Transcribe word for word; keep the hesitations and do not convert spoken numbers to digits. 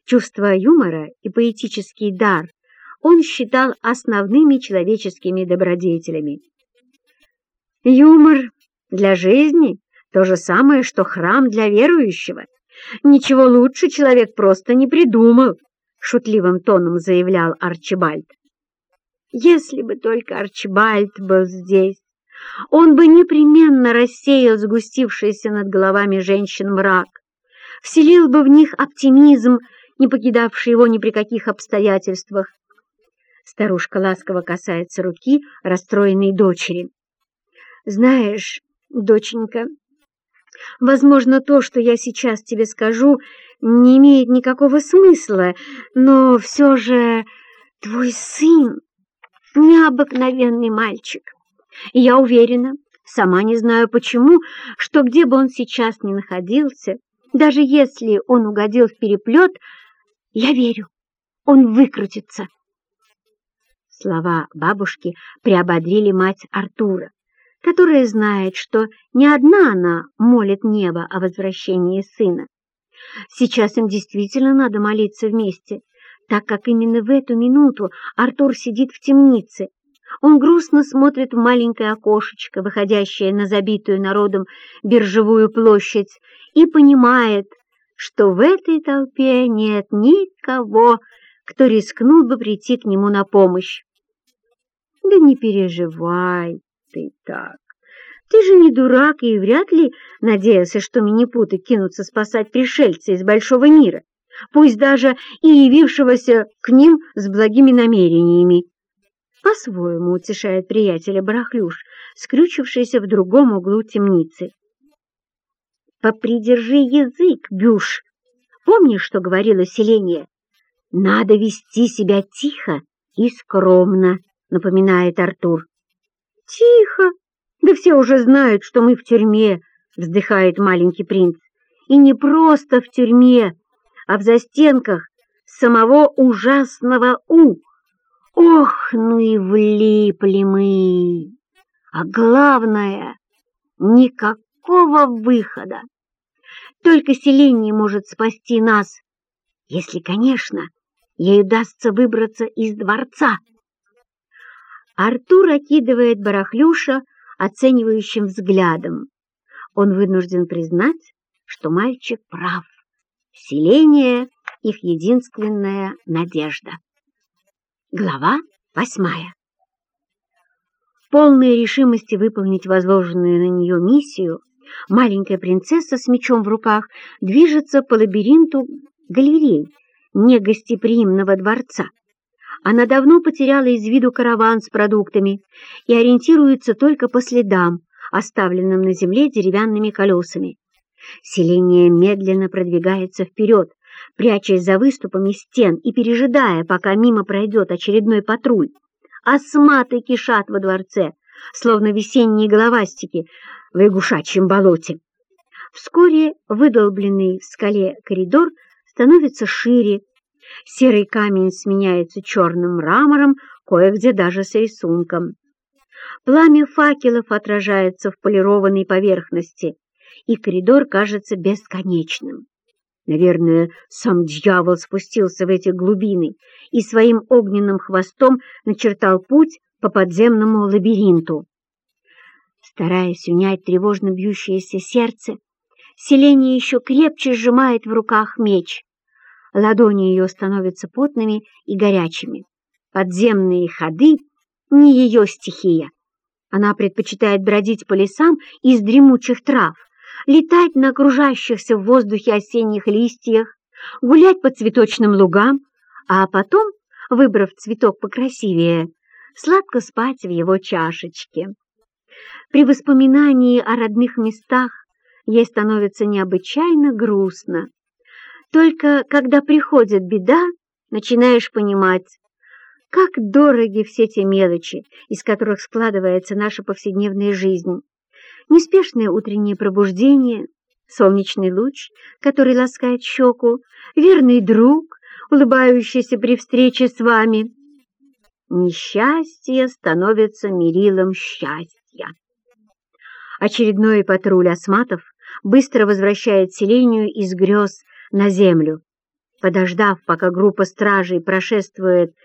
Чувство юмора и поэтический дар он считал основными человеческими добродетелями. Юмор для жизни — то же самое, что храм для верующего. Ничего лучше человек просто не придумал, — шутливым тоном заявлял Арчибальд. Если бы только Арчибальд был здесь, он бы непременно рассеял сгустившийся над головами женщин мрак, вселил бы в них оптимизм, не покидавший его ни при каких обстоятельствах. Старушка ласково касается руки расстроенной дочери. «Знаешь, доченька, возможно, то, что я сейчас тебе скажу, не имеет никакого смысла, но все же твой сын необыкновенный мальчик. И я уверена, сама не знаю почему, что где бы он сейчас ни находился, даже если он угодил в переплет, я верю, он выкрутится». Слова бабушки приободрили мать Артура, которая знает, что не одна она молит небо о возвращении сына. Сейчас им действительно надо молиться вместе, так как именно в эту минуту Артур сидит в темнице. Он грустно смотрит в маленькое окошечко, выходящее на забитую народом биржевую площадь, и понимает, что в этой толпе нет никого, кто рискнул бы прийти к нему на помощь. «Да не переживай ты так. Ты же не дурак и вряд ли надеялся, что минипуты кинутся спасать пришельца из большого мира, пусть даже и явившегося к ним с благими намерениями». По-своему утешает приятеля Барахлюш, скрючившийся в другом углу темницы. «Попридержи язык, Бюш. Помнишь, что говорило селение? Надо вести себя тихо и скромно», — напоминает Артур. «Тихо? Да все уже знают, что мы в тюрьме», — вздыхает маленький принц. «И не просто в тюрьме, а в застенках самого ужасного У. Ох, ну и влипли мы! А главное, никакого выхода. Только селение может спасти нас, если, конечно, ей удастся выбраться из дворца». Артур окидывает Барахлюша оценивающим взглядом. Он вынужден признать, что мальчик прав. Селение — их единственная надежда. Глава восьмая. Полная решимости выполнить возложенную на нее миссию, маленькая принцесса с мечом в руках движется по лабиринту галерей негостеприимного дворца. Она давно потеряла из виду караван с продуктами и ориентируется только по следам, оставленным на земле деревянными колесами. Селение медленно продвигается вперед, прячась за выступами стен и пережидая, пока мимо пройдет очередной патруль. Осматы кишат во дворце, словно весенние головастики в лягушачьем болоте. Вскоре выдолбленный в скале коридор становится шире, серый камень сменяется черным мрамором, кое-где даже с рисунком. Пламя факелов отражается в полированной поверхности, и коридор кажется бесконечным. Наверное, сам дьявол спустился в эти глубины и своим огненным хвостом начертал путь по подземному лабиринту. Стараясь унять тревожно бьющееся сердце, селение еще крепче сжимает в руках меч. Ладони ее становятся потными и горячими. Подземные ходы — не ее стихия. Она предпочитает бродить по лесам из дремучих трав, летать на окружающихся в воздухе осенних листьях, гулять по цветочным лугам, а потом, выбрав цветок покрасивее, сладко спать в его чашечке. При воспоминании о родных местах ей становится необычайно грустно. Только когда приходит беда, начинаешь понимать, как дороги все те мелочи, из которых складывается наша повседневная жизнь. Неспешное утреннее пробуждение, солнечный луч, который ласкает щеку, верный друг, улыбающийся при встрече с вами. Несчастье становится мерилом счастья. Очередной патруль осматов быстро возвращает селению из грез на землю. Подождав, пока группа стражей прошествует